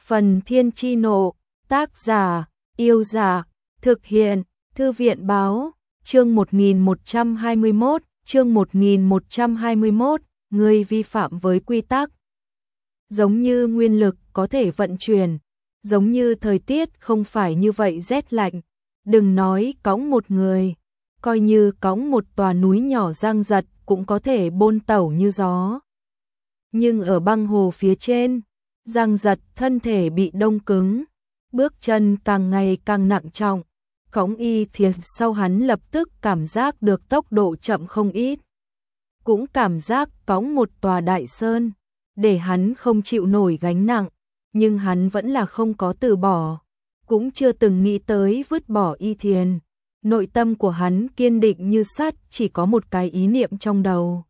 Phần Thiên Chi Nộ, tác giả, Yêu Giả, thực hiện, Thư viện báo, chương 1121, người vi phạm với quy tắc. Giống như nguyên lực có thể vận chuyển, giống như thời tiết không phải như vậy rét lạnh, đừng nói cõng một người, coi như cõng một tòa núi nhỏ giang giật cũng có thể bôn tẩu như gió. Nhưng ở băng hồ phía trên, Giang Giật thân thể bị đông cứng, bước chân càng ngày càng nặng trọng, cõng Y Thiền sau hắn lập tức cảm giác được tốc độ chậm không ít. Cũng cảm giác cõng một tòa đại sơn, để hắn không chịu nổi gánh nặng, nhưng hắn vẫn là không có từ bỏ, cũng chưa từng nghĩ tới vứt bỏ Y Thiền. Nội tâm của hắn kiên định như sắt, chỉ có một cái ý niệm trong đầu.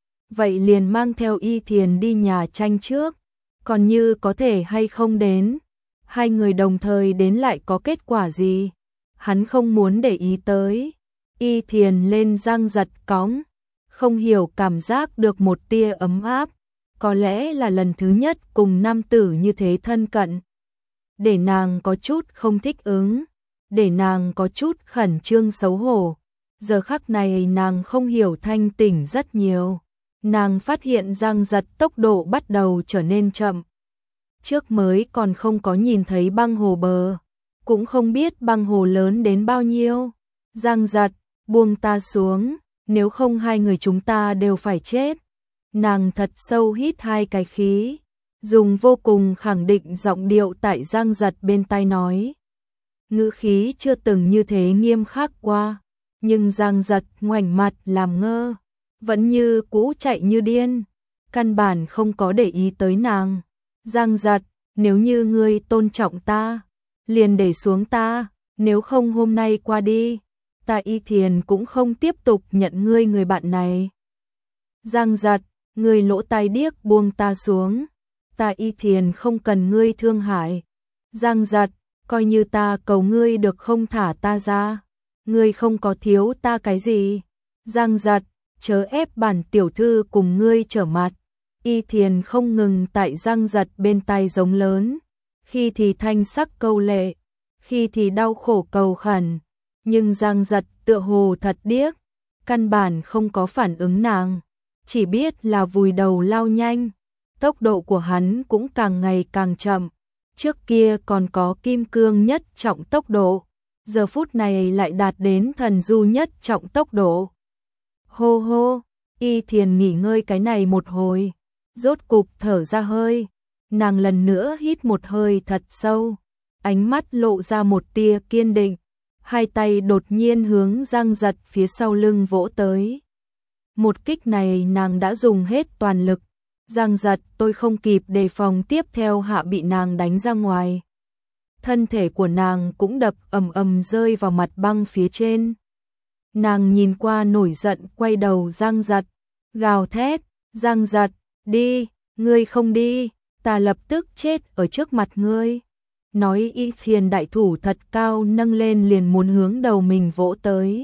Vậy liền mang theo Y Thiền đi nhà tranh trước, còn như có thể hay không đến, hai người đồng thời đến lại có kết quả gì, hắn không muốn để ý tới. Y Thiền lên Giang Giật cõng, không hiểu cảm giác được một tia ấm áp, có lẽ là lần thứ nhất cùng nam tử như thế thân cận. Để nàng có chút không thích ứng, để nàng có chút khẩn trương xấu hổ. Giờ khắc này nàng không hiểu thanh tỉnh rất nhiều. Nàng phát hiện Giang Giật tốc độ bắt đầu trở nên chậm. Trước mới còn không có nhìn thấy băng hồ bờ, cũng không biết băng hồ lớn đến bao nhiêu. Giang Giật, buông ta xuống, nếu không hai người chúng ta đều phải chết. Nàng thật sâu hít hai cái khí, dùng vô cùng khẳng định giọng điệu tại Giang Giật bên tai nói. Ngữ khí chưa từng như thế nghiêm khắc qua, nhưng Giang Giật ngoảnh mặt làm ngơ, vẫn như cũ chạy như điên, căn bản không có để ý tới nàng. Giang Giật, nếu như ngươi tôn trọng ta, liền để xuống ta, nếu không hôm nay qua đi, ta Y Thiền cũng không tiếp tục nhận ngươi người bạn này. Giang Giật, ngươi lỗ tai điếc, buông ta xuống, ta Y Thiền không cần ngươi thương hại. Giang Giật, coi như ta cầu ngươi được không thả ta ra, ngươi không có thiếu ta cái gì. Giang Giật, chớ ép bản tiểu thư cùng ngươi trở mặt. Y Thiền không ngừng tại Giang Giật bên tai giống lớn, khi thì thanh sắc câu lệ, khi thì đau khổ cầu khẩn, nhưng Giang Giật tựa hồ thật điếc, căn bản không có phản ứng nàng, chỉ biết là vùi đầu lao nhanh. Tốc độ của hắn cũng càng ngày càng chậm, trước kia còn có kim cương nhất trọng tốc độ, giờ phút này lại đạt đến thần du nhất trọng tốc độ. Hô hô, Y Thiền nghỉ ngơi cái này một hồi, rốt cục thở ra hơi, nàng lần nữa hít một hơi thật sâu, ánh mắt lộ ra một tia kiên định, hai tay đột nhiên hướng Giang Giật phía sau lưng vỗ tới. Một kích này nàng đã dùng hết toàn lực, Giang Giật tôi không kịp đề phòng tiếp theo hạ bị nàng đánh ra ngoài. Thân thể của nàng cũng đập ầm ầm rơi vào mặt băng phía trên. Nàng nhìn qua nổi giận quay đầu Giang Giật, gào thét, Giang Giật, đi, ngươi không đi, ta lập tức chết ở trước mặt ngươi. Nói Y Thiền đại thủ thật cao nâng lên liền muốn hướng đầu mình vỗ tới.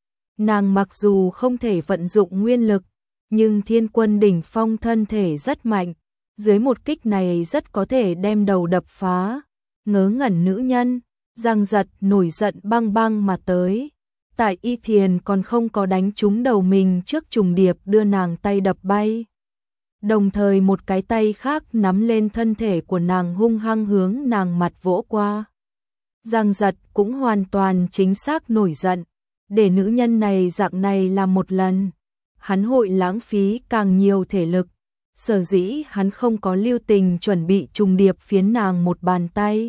Nàng mặc dù không thể vận dụng nguyên lực, nhưng thiên quân đỉnh phong thân thể rất mạnh, dưới một kích này rất có thể đem đầu đập phá. Ngớ ngẩn nữ nhân, Giang Giật nổi giận băng băng mà tới. Tại Y Thiền còn không có đánh trúng đầu mình trước trùng điệp đưa nàng tay đập bay. Đồng thời một cái tay khác nắm lên thân thể của nàng hung hăng hướng nàng mặt vỗ qua. Giang Giật cũng hoàn toàn chính xác nổi giận, để nữ nhân này dạng này làm một lần, hắn hội lãng phí càng nhiều thể lực, sở dĩ hắn không có lưu tình chuẩn bị trùng điệp phiến nàng một bàn tay.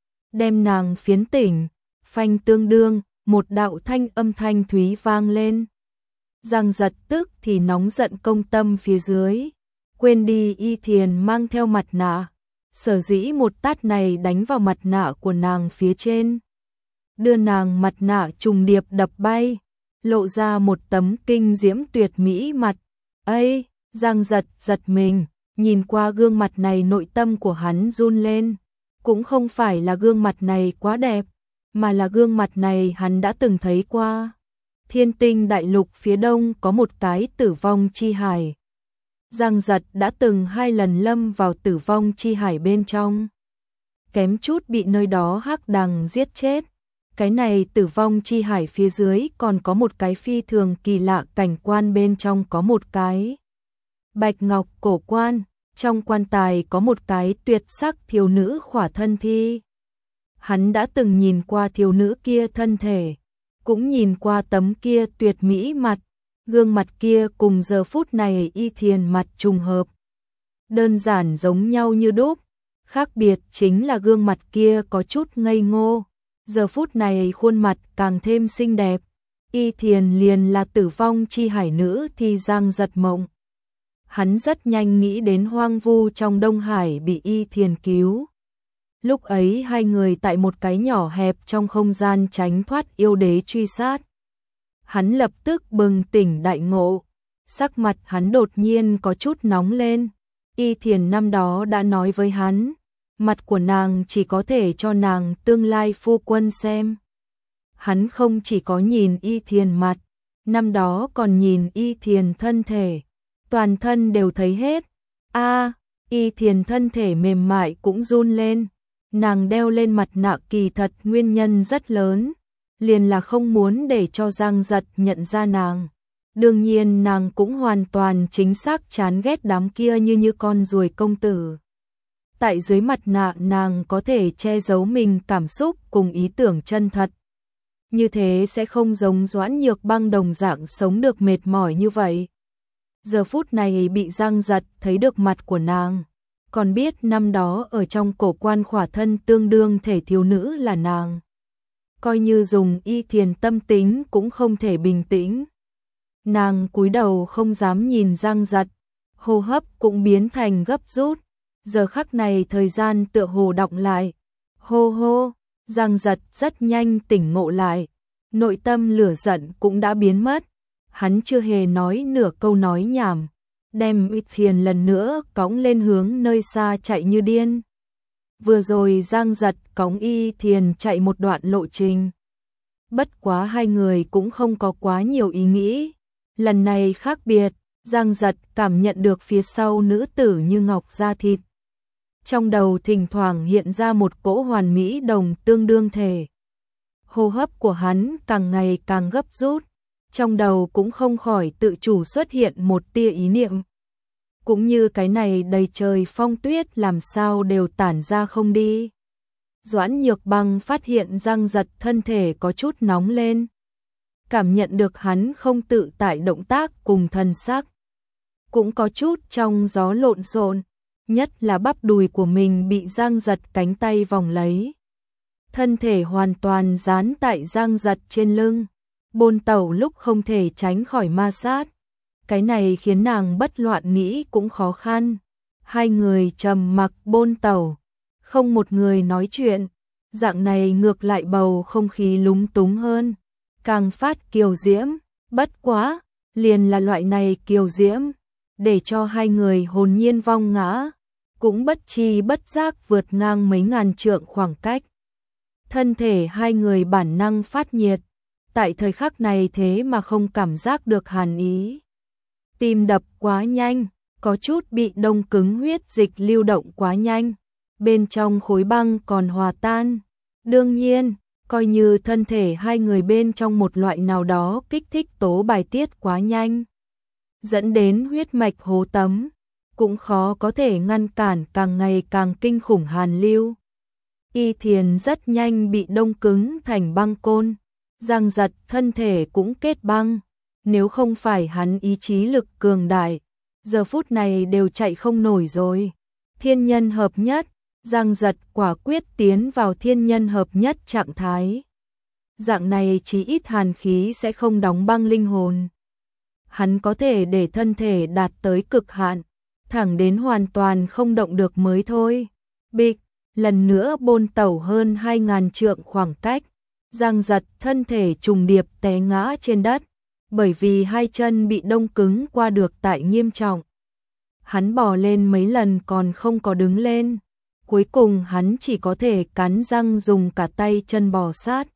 Đem nàng phiến tỉnh, phanh tương đương, một đạo thanh âm thanh thúy vang lên. Giang Giật tức thì nóng giận công tâm phía dưới, quên đi Y Thiền mang theo mặt nạ, sở dĩ một tát này đánh vào mặt nạ của nàng phía trên, đưa nàng mặt nạ trùng điệp đập bay, lộ ra một tấm kinh diễm tuyệt mỹ mặt. Ây, Giang Giật giật mình, nhìn qua gương mặt này nội tâm của hắn run lên, cũng không phải là gương mặt này quá đẹp, mà là gương mặt này hắn đã từng thấy qua. Thiên Tinh đại lục phía đông có một cái tử vong chi hải. Giang Giật đã từng 2 lần lâm vào tử vong chi hải bên trong. kém chút bị nơi đó hắc đằng giết chết. Cái này tử vong chi hải phía dưới còn có một cái phi thường kỳ lạ cảnh quan, bên trong có một cái bạch ngọc cổ quan, trong quan tài có một cái tuyệt sắc thiếu nữ khỏa thân thi. Hắn đã từng nhìn qua thiếu nữ kia thân thể, cũng nhìn qua tấm kia tuyệt mỹ mặt, gương mặt kia cùng giờ phút này Y Thiền mặt trùng hợp. Đơn giản giống nhau như đúc, khác biệt chính là gương mặt kia có chút ngây ngô, giờ phút này khuôn mặt càng thêm xinh đẹp. Y Thiền liền là tử vong chi hải nữ thì Giang Giật mộng. Hắn rất nhanh nghĩ đến hoang vu trong Đông Hải bị Y Thiền cứu. Lúc ấy hai người tại một cái nhỏ hẹp trong không gian tránh thoát yêu đế truy sát. Hắn lập tức bừng tỉnh đại ngộ, sắc mặt hắn đột nhiên có chút nóng lên. Y Thiền năm đó đã nói với hắn, mặt của nàng chỉ có thể cho nàng tương lai phu quân xem. Hắn không chỉ có nhìn Y Thiền mặt, năm đó còn nhìn Y Thiền thân thể, toàn thân đều thấy hết. Y Thiền thân thể mềm mại cũng run lên. Nàng đeo lên mặt nạ kỳ thật nguyên nhân rất lớn, liền là không muốn để cho Giang Giật nhận ra nàng. Đương nhiên nàng cũng hoàn toàn chính xác chán ghét đám kia như con ruồi công tử. Tại dưới mặt nạ nàng có thể che giấu mình cảm xúc cùng ý tưởng chân thật. Như thế sẽ không giống Doãn Nhược Băng đồng dạng sống được mệt mỏi như vậy. Giờ phút này bị Giang Giật thấy được mặt của nàng, còn biết năm đó ở trong cổ quan khỏa thân tương đương thể thiếu nữ là nàng. Coi như dùng Y Thiền tâm tính cũng không thể bình tĩnh. Nàng cúi đầu không dám nhìn Giang Giật, hô hấp cũng biến thành gấp rút. Giờ khắc này thời gian tựa hồ đọng lại. Hô hô, Giang Giật rất nhanh tỉnh ngộ lại. Nội tâm lửa giận cũng đã biến mất. Hắn chưa hề nói nửa câu nói nhảm, đem Y Thiền lần nữa cõng lên hướng nơi xa chạy như điên. Vừa rồi Giang Giật cõng Y Thiền chạy một đoạn lộ trình. Bất quá hai người cũng không có quá nhiều ý nghĩ. Lần này khác biệt, Giang Giật cảm nhận được phía sau nữ tử như ngọc da thịt. Trong đầu thỉnh thoảng hiện ra một cỗ hoàn mỹ đồng tương đương thể. Hô hấp của hắn càng ngày càng gấp rút. Trong đầu cũng không khỏi tự chủ xuất hiện một tia ý niệm. Cũng như cái này đầy trời phong tuyết làm sao đều tản ra không đi. Doãn Nhược Băng phát hiện Giang Giật thân thể có chút nóng lên. Cảm nhận được hắn không tự tại động tác cùng thần sắc. Cũng có chút trong gió lộn xộn, nhất là bắp đùi của mình bị Giang Giật cánh tay vòng lấy. Thân thể hoàn toàn dán tại Giang Giật trên lưng. Bôn tẩu lúc không thể tránh khỏi ma sát. Cái này khiến nàng bất loạn nghĩ cũng khó khăn. Hai người trầm mặc bôn tẩu, không một người nói chuyện. Dạng này ngược lại bầu không khí lúng túng hơn, càng phát kiều diễm. Bất quá, liền là loại này kiều diễm, để cho hai người hồn nhiên vong ngã, cũng bất chi bất giác vượt ngang mấy ngàn trượng khoảng cách. Thân thể hai người bản năng phát nhiệt. Tại thời khắc này thế mà không cảm giác được hàn ý. Tim đập quá nhanh, có chút bị đông cứng, huyết dịch lưu động quá nhanh. Bên trong khối băng còn hòa tan. Đương nhiên, coi như thân thể hai người bên trong một loại nào đó kích thích tố bài tiết quá nhanh, dẫn đến huyết mạch hố tấm, cũng khó có thể ngăn cản càng ngày càng kinh khủng hàn lưu. Y Thiền rất nhanh bị đông cứng thành băng côn. Giang Giật thân thể cũng kết băng, nếu không phải hắn ý chí lực cường đại, giờ phút này đều chạy không nổi rồi. Thiên nhân hợp nhất, Giang Giật quả quyết tiến vào thiên nhân hợp nhất trạng thái. Dạng này chí ít hàn khí sẽ không đóng băng linh hồn. Hắn có thể để thân thể đạt tới cực hạn, thẳng đến hoàn toàn không động được mới thôi. Bịch, lần nữa bôn tẩu hơn 2000 trượng khoảng cách. Giang Giật thân thể trùng điệp té ngã trên đất, bởi vì hai chân bị đông cứng qua được tại nghiêm trọng. Hắn bò lên mấy lần còn không có đứng lên, cuối cùng hắn chỉ có thể cắn răng dùng cả tay chân bò sát.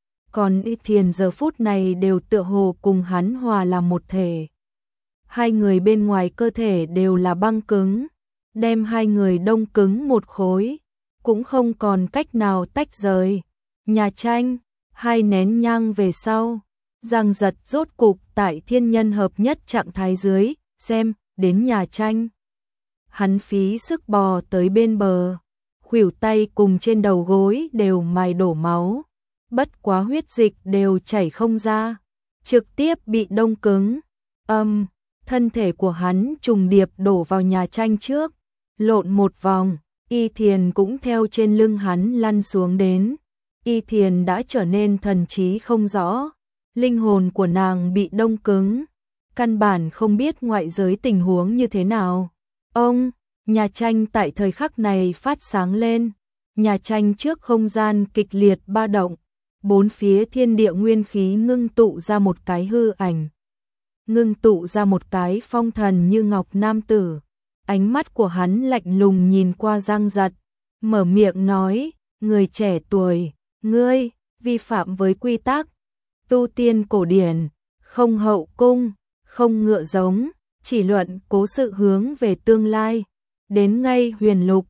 Còn Y Thiền giờ phút này đều tựa hồ cùng hắn hòa làm một thể. Hai người bên ngoài cơ thể đều là băng cứng, đem hai người đông cứng một khối. cũng không còn cách nào tách rời. Nhà tranh, 2 nén nhang về sau, Giang Giật rốt cục tại thiên nhân hợp nhất trạng thái dưới, xem, đến nhà tranh. Hắn phí sức bò tới bên bờ, khuỷu tay cùng trên đầu gối đều mài đổ máu, bất quá huyết dịch đều chảy không ra, trực tiếp bị đông cứng. Thân thể của hắn trùng điệp đổ vào nhà tranh trước, lộn một vòng, Y Thiền cũng theo trên lưng hắn lăn xuống đến. Y Thiền đã trở nên thần trí không rõ, linh hồn của nàng bị đông cứng, căn bản không biết ngoại giới tình huống như thế nào. Nhà tranh tại thời khắc này phát sáng lên, nhà tranh trước không gian kịch liệt ba động, bốn phía thiên địa nguyên khí ngưng tụ ra một cái hư ảnh, ngưng tụ ra một cái phong thần như ngọc nam tử. Ánh mắt của hắn lạnh lùng nhìn qua Giang Giật, mở miệng nói, người trẻ tuổi, ngươi, vi phạm với quy tắc, tu tiên cổ điển, không hậu cung, không ngựa giống, chỉ luận cố sự hướng về tương lai, đến ngay huyền lục,